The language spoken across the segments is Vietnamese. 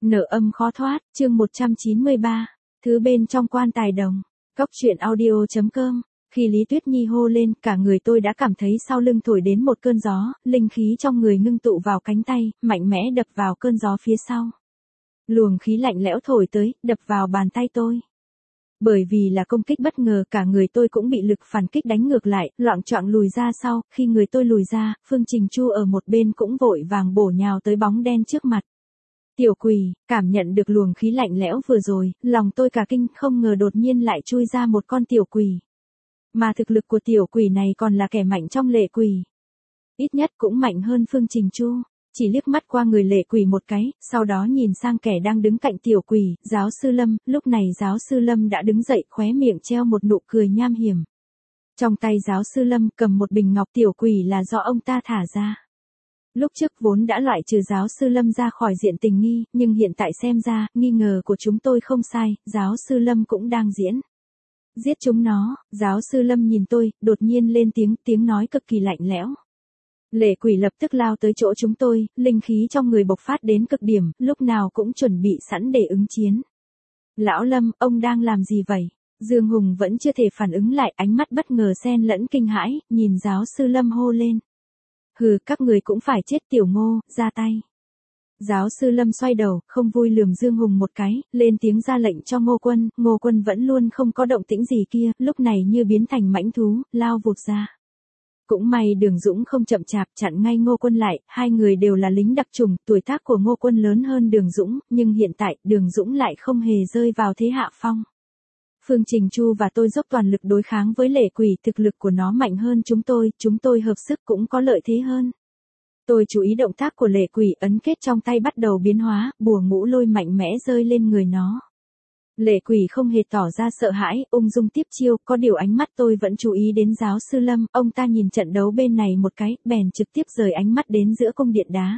Nợ âm khó thoát, chương 193, thứ bên trong quan tài đồng. Cốc truyện audio.com. Khi Lý Tuyết Nhi hô lên, cả người tôi đã cảm thấy sau lưng thổi đến một cơn gió, linh khí trong người ngưng tụ vào cánh tay, mạnh mẽ đập vào cơn gió phía sau. Luồng khí lạnh lẽo thổi tới, đập vào bàn tay tôi. Bởi vì là công kích bất ngờ, cả người tôi cũng bị lực phản kích đánh ngược lại, loạng choạng lùi ra sau. Khi người tôi lùi ra, Phương Trình Chu ở một bên cũng vội vàng bổ nhào tới bóng đen trước mặt. Tiểu quỷ, cảm nhận được luồng khí lạnh lẽo vừa rồi, lòng tôi cả kinh, không ngờ đột nhiên lại chui ra một con tiểu quỷ. Mà thực lực của tiểu quỷ này còn là kẻ mạnh trong lệ quỷ. Ít nhất cũng mạnh hơn Phương Trình Chu. Chỉ liếc mắt qua người lệ quỷ một cái, sau đó nhìn sang kẻ đang đứng cạnh tiểu quỷ, giáo sư Lâm. Lúc này giáo sư Lâm đã đứng dậy, khóe miệng treo một nụ cười nham hiểm. Trong tay giáo sư Lâm cầm một bình ngọc, tiểu quỷ là do ông ta thả ra. Lúc trước vốn đã loại trừ giáo sư Lâm ra khỏi diện tình nghi, nhưng hiện tại xem ra, nghi ngờ của chúng tôi không sai, giáo sư Lâm cũng đang diễn. Giết chúng nó, giáo sư Lâm nhìn tôi, đột nhiên lên tiếng nói cực kỳ lạnh lẽo. Lệ quỷ lập tức lao tới chỗ chúng tôi, linh khí trong người bộc phát đến cực điểm, lúc nào cũng chuẩn bị sẵn để ứng chiến. Lão Lâm, ông đang làm gì vậy? Dương Hùng vẫn chưa thể phản ứng lại, ánh mắt bất ngờ xen lẫn kinh hãi, nhìn giáo sư Lâm hô lên. Hừ, các người cũng phải chết, tiểu Ngô, ra tay. Giáo sư Lâm xoay đầu, không vui lườm Dương Hùng một cái, lên tiếng ra lệnh cho Ngô Quân vẫn luôn không có động tĩnh gì kia, lúc này như biến thành mãnh thú, lao vụt ra. Cũng may Đường Dũng không chậm chạp chặn ngay Ngô Quân lại, hai người đều là lính đặc chủng, tuổi tác của Ngô Quân lớn hơn Đường Dũng, nhưng hiện tại Đường Dũng lại không hề rơi vào thế hạ phong. Phương Trình Chu và tôi dốc toàn lực đối kháng với lệ quỷ, thực lực của nó mạnh hơn chúng tôi hợp sức cũng có lợi thế hơn. Tôi chú ý động tác của lệ quỷ, ấn kết trong tay bắt đầu biến hóa, bùa ngũ lôi mạnh mẽ rơi lên người nó. Lệ quỷ không hề tỏ ra sợ hãi, ung dung tiếp chiêu, có điều ánh mắt tôi vẫn chú ý đến giáo sư Lâm, ông ta nhìn trận đấu bên này một cái, bèn trực tiếp rời ánh mắt đến giữa cung điện đá.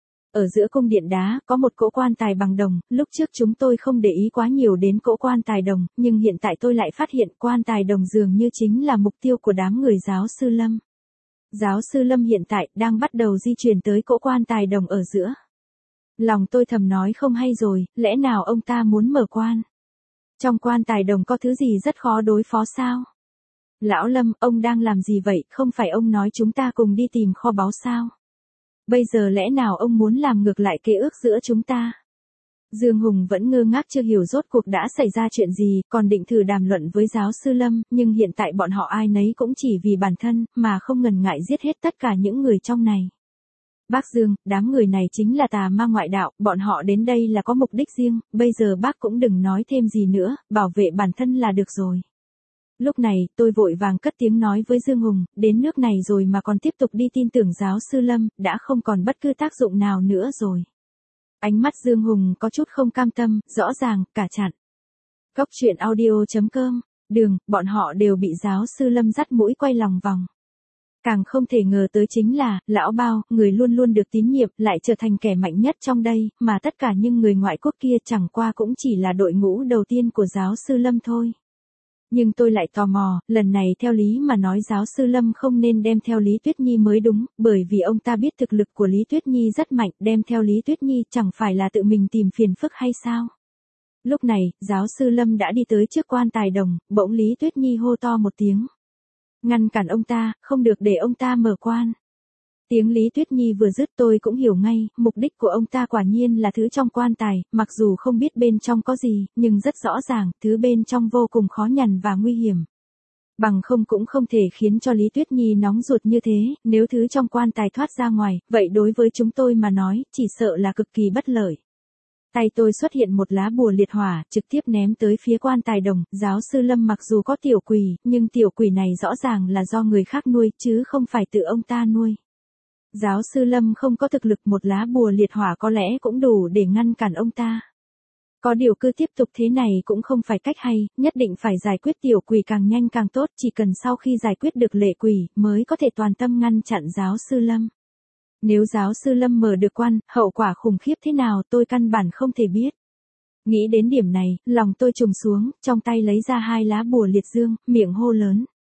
Ở giữa cung điện đá, có một cỗ quan tài bằng đồng, lúc trước chúng tôi không để ý quá nhiều đến cỗ quan tài đồng, nhưng hiện tại tôi lại phát hiện quan tài đồng dường như chính là mục tiêu của đám người giáo sư Lâm. Giáo sư Lâm hiện tại đang bắt đầu di chuyển tới cỗ quan tài đồng ở giữa. Lòng tôi thầm nói không hay rồi, lẽ nào ông ta muốn mở quan? Trong quan tài đồng có thứ gì rất khó đối phó sao? Lão Lâm, ông đang làm gì vậy, không phải ông nói chúng ta cùng đi tìm kho báu sao? Bây giờ lẽ nào ông muốn làm ngược lại kế ước giữa chúng ta? Dương Hùng vẫn ngơ ngác chưa hiểu rốt cuộc đã xảy ra chuyện gì, còn định thử đàm luận với giáo sư Lâm, nhưng hiện tại bọn họ ai nấy cũng chỉ vì bản thân, mà không ngần ngại giết hết tất cả những người trong này. Bác Dương, đám người này chính là tà ma ngoại đạo, bọn họ đến đây là có mục đích riêng, bây giờ bác cũng đừng nói thêm gì nữa, bảo vệ bản thân là được rồi. Lúc này, tôi vội vàng cất tiếng nói với Dương Hùng, đến nước này rồi mà còn tiếp tục đi tin tưởng giáo sư Lâm, đã không còn bất cứ tác dụng nào nữa rồi. Ánh mắt Dương Hùng có chút không cam tâm, rõ ràng, cả chặn. Cốc truyện audio.com, bọn họ đều bị giáo sư Lâm dắt mũi quay lòng vòng. Càng không thể ngờ tới chính là, lão Bao, người luôn luôn được tín nhiệm, lại trở thành kẻ mạnh nhất trong đây, mà tất cả những người ngoại quốc kia chẳng qua cũng chỉ là đội ngũ đầu tiên của giáo sư Lâm thôi. Nhưng tôi lại tò mò, lần này theo lý mà nói giáo sư Lâm không nên đem theo Lý Tuyết Nhi mới đúng, bởi vì ông ta biết thực lực của Lý Tuyết Nhi rất mạnh, đem theo Lý Tuyết Nhi chẳng phải là tự mình tìm phiền phức hay sao? Lúc này, giáo sư Lâm đã đi tới trước quan tài đồng, bỗng Lý Tuyết Nhi hô to một tiếng. Ngăn cản ông ta, không được để ông ta mở quan. Tiếng Lý Tuyết Nhi vừa dứt tôi cũng hiểu ngay, mục đích của ông ta quả nhiên là thứ trong quan tài, mặc dù không biết bên trong có gì, nhưng rất rõ ràng, thứ bên trong vô cùng khó nhằn và nguy hiểm. Bằng không cũng không thể khiến cho Lý Tuyết Nhi nóng ruột như thế, nếu thứ trong quan tài thoát ra ngoài, vậy đối với chúng tôi mà nói, chỉ sợ là cực kỳ bất lợi. Tay tôi xuất hiện một lá bùa liệt hỏa, trực tiếp ném tới phía quan tài đồng, giáo sư Lâm mặc dù có tiểu quỷ, nhưng tiểu quỷ này rõ ràng là do người khác nuôi, chứ không phải tự ông ta nuôi. Giáo sư Lâm không có thực lực, một lá bùa liệt hỏa có lẽ cũng đủ để ngăn cản ông ta. Có điều cứ tiếp tục thế này cũng không phải cách hay, nhất định phải giải quyết tiểu quỷ càng nhanh càng tốt, chỉ cần sau khi giải quyết được lệ quỷ, mới có thể toàn tâm ngăn chặn giáo sư Lâm. Nếu giáo sư Lâm mở được quan, hậu quả khủng khiếp thế nào tôi căn bản không thể biết. Nghĩ đến điểm này, lòng tôi trùng xuống, trong tay lấy ra hai lá bùa liệt dương, miệng hô lớn.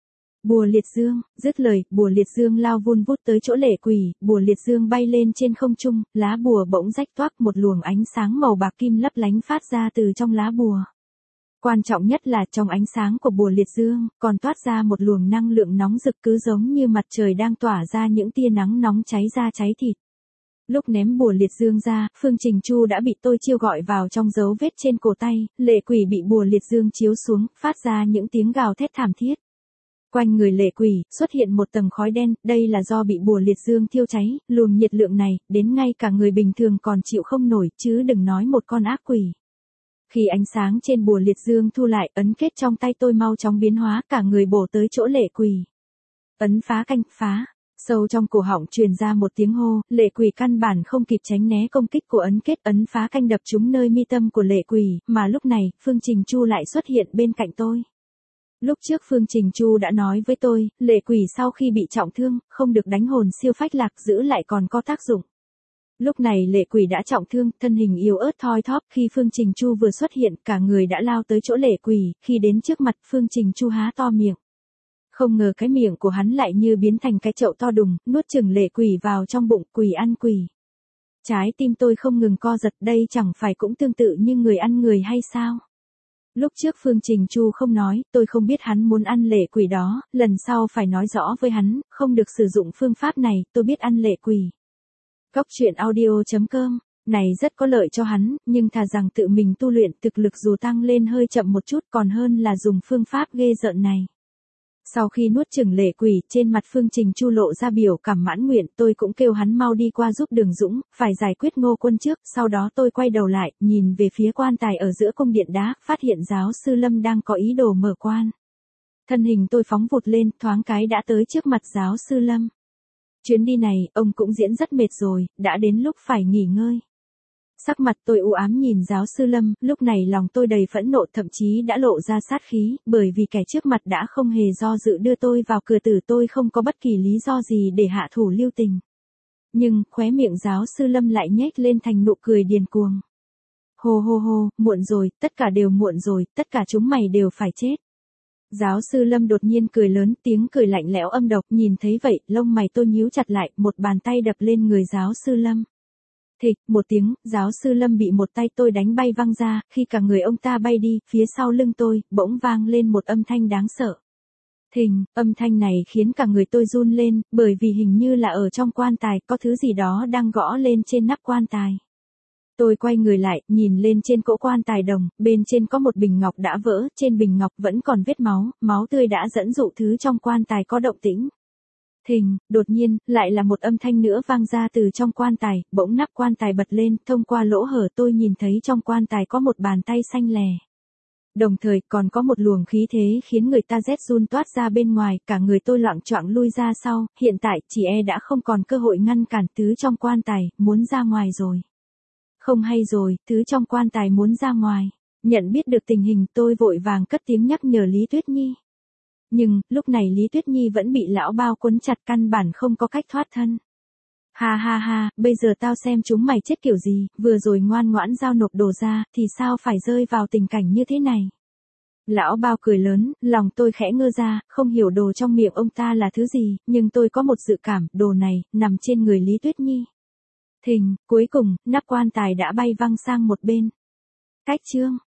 Bùa liệt dương, dứt lời, bùa liệt dương lao vun vút tới chỗ lệ quỷ, bùa liệt dương bay lên trên không trung, lá bùa bỗng rách toác, một luồng ánh sáng màu bạc kim lấp lánh phát ra từ trong lá bùa. Quan trọng nhất là trong ánh sáng của bùa liệt dương, còn toát ra một luồng năng lượng nóng rực cứ giống như mặt trời đang tỏa ra những tia nắng nóng cháy da cháy thịt. Lúc ném bùa liệt dương ra, Phương Trình Chu đã bị tôi chiêu gọi vào trong dấu vết trên cổ tay, lệ quỷ bị bùa liệt dương chiếu xuống, phát ra những tiếng gào thét thảm thiết. Quanh người lệ quỷ, xuất hiện một tầng khói đen, đây là do bị bùa liệt dương thiêu cháy, luồng nhiệt lượng này, đến ngay cả người bình thường còn chịu không nổi, chứ đừng nói một con ác quỷ. Khi ánh sáng trên bùa liệt dương thu lại, ấn kết trong tay tôi mau chóng biến hóa, cả người bổ tới chỗ lệ quỷ. Ấn phá canh, phá. Sâu trong cổ họng truyền ra một tiếng hô, lệ quỷ căn bản không kịp tránh né công kích của ấn kết, ấn phá canh đập trúng nơi mi tâm của lệ quỷ, mà lúc này, Phương Trình Chu lại xuất hiện bên cạnh tôi. Lúc trước Phương Trình Chu đã nói với tôi, lệ quỷ sau khi bị trọng thương, không được đánh hồn siêu phách lạc, giữ lại còn có tác dụng. Lúc này lệ quỷ đã trọng thương, thân hình yếu ớt thoi thóp, khi Phương Trình Chu vừa xuất hiện, cả người đã lao tới chỗ lệ quỷ, khi đến trước mặt Phương Trình Chu há to miệng. Không ngờ cái miệng của hắn lại như biến thành cái chậu to đùng, nuốt chửng lệ quỷ vào trong bụng, quỷ ăn quỷ. Trái tim tôi không ngừng co giật, đây chẳng phải cũng tương tự như người ăn người hay sao? Lúc trước Phương Trình Chu không nói, tôi không biết hắn muốn ăn lệ quỷ đó, lần sau phải nói rõ với hắn, không được sử dụng phương pháp này, tôi biết ăn lệ quỷ. Góc truyện audio.com, này rất có lợi cho hắn, nhưng thà rằng tự mình tu luyện thực lực dù tăng lên hơi chậm một chút còn hơn là dùng phương pháp ghê rợn này. Sau khi nuốt chửng lệ quỷ, trên mặt Phương Trình Chu lộ ra biểu cảm mãn nguyện, tôi cũng kêu hắn mau đi qua giúp Đường Dũng, phải giải quyết Ngô Quân trước, sau đó tôi quay đầu lại, nhìn về phía quan tài ở giữa cung điện đá, phát hiện giáo sư Lâm đang có ý đồ mở quan. Thân hình tôi phóng vụt lên, thoáng cái đã tới trước mặt giáo sư Lâm. Chuyến đi này, ông cũng diễn rất mệt rồi, đã đến lúc phải nghỉ ngơi. Sắc mặt tôi u ám nhìn giáo sư Lâm, lúc này lòng tôi đầy phẫn nộ, thậm chí đã lộ ra sát khí, bởi vì kẻ trước mặt đã không hề do dự đưa tôi vào cửa tử, tôi không có bất kỳ lý do gì để hạ thủ lưu tình. Nhưng, khóe miệng giáo sư Lâm lại nhếch lên thành nụ cười điên cuồng. Hô hô hô, muộn rồi, tất cả đều muộn rồi, tất cả chúng mày đều phải chết. Giáo sư Lâm đột nhiên cười lớn, tiếng cười lạnh lẽo âm độc, nhìn thấy vậy, lông mày tôi nhíu chặt lại, một bàn tay đập lên người giáo sư Lâm. Thịch, một tiếng, giáo sư Lâm bị một tay tôi đánh bay văng ra, khi cả người ông ta bay đi, phía sau lưng tôi, bỗng vang lên một âm thanh đáng sợ. Thình, âm thanh này khiến cả người tôi run lên, bởi vì hình như là ở trong quan tài, có thứ gì đó đang gõ lên trên nắp quan tài. Tôi quay người lại, nhìn lên trên cỗ quan tài đồng, bên trên có một bình ngọc đã vỡ, trên bình ngọc vẫn còn vết máu, máu tươi đã dẫn dụ thứ trong quan tài có động tĩnh. Thình, đột nhiên, lại là một âm thanh nữa vang ra từ trong quan tài, bỗng nắp quan tài bật lên, thông qua lỗ hở tôi nhìn thấy trong quan tài có một bàn tay xanh lè. Đồng thời còn có một luồng khí thế khiến người ta rét run toát ra bên ngoài, cả người tôi loạng choạng lui ra sau, hiện tại chị đã không còn cơ hội ngăn cản thứ trong quan tài, muốn ra ngoài rồi. Không hay rồi, thứ trong quan tài muốn ra ngoài. Nhận biết được tình hình tôi vội vàng cất tiếng nhắc nhở Lý Tuyết Nhi. Nhưng, lúc này Lý Tuyết Nhi vẫn bị lão bao quấn chặt, căn bản không có cách thoát thân. Ha ha ha, bây giờ tao xem chúng mày chết kiểu gì, vừa rồi ngoan ngoãn giao nộp đồ ra, thì sao phải rơi vào tình cảnh như thế này. Lão bao cười lớn, lòng tôi khẽ ngơ ra, không hiểu đồ trong miệng ông ta là thứ gì, nhưng tôi có một dự cảm, đồ này, nằm trên người Lý Tuyết Nhi. Thình, cuối cùng, nắp quan tài đã bay văng sang một bên. Cách chương.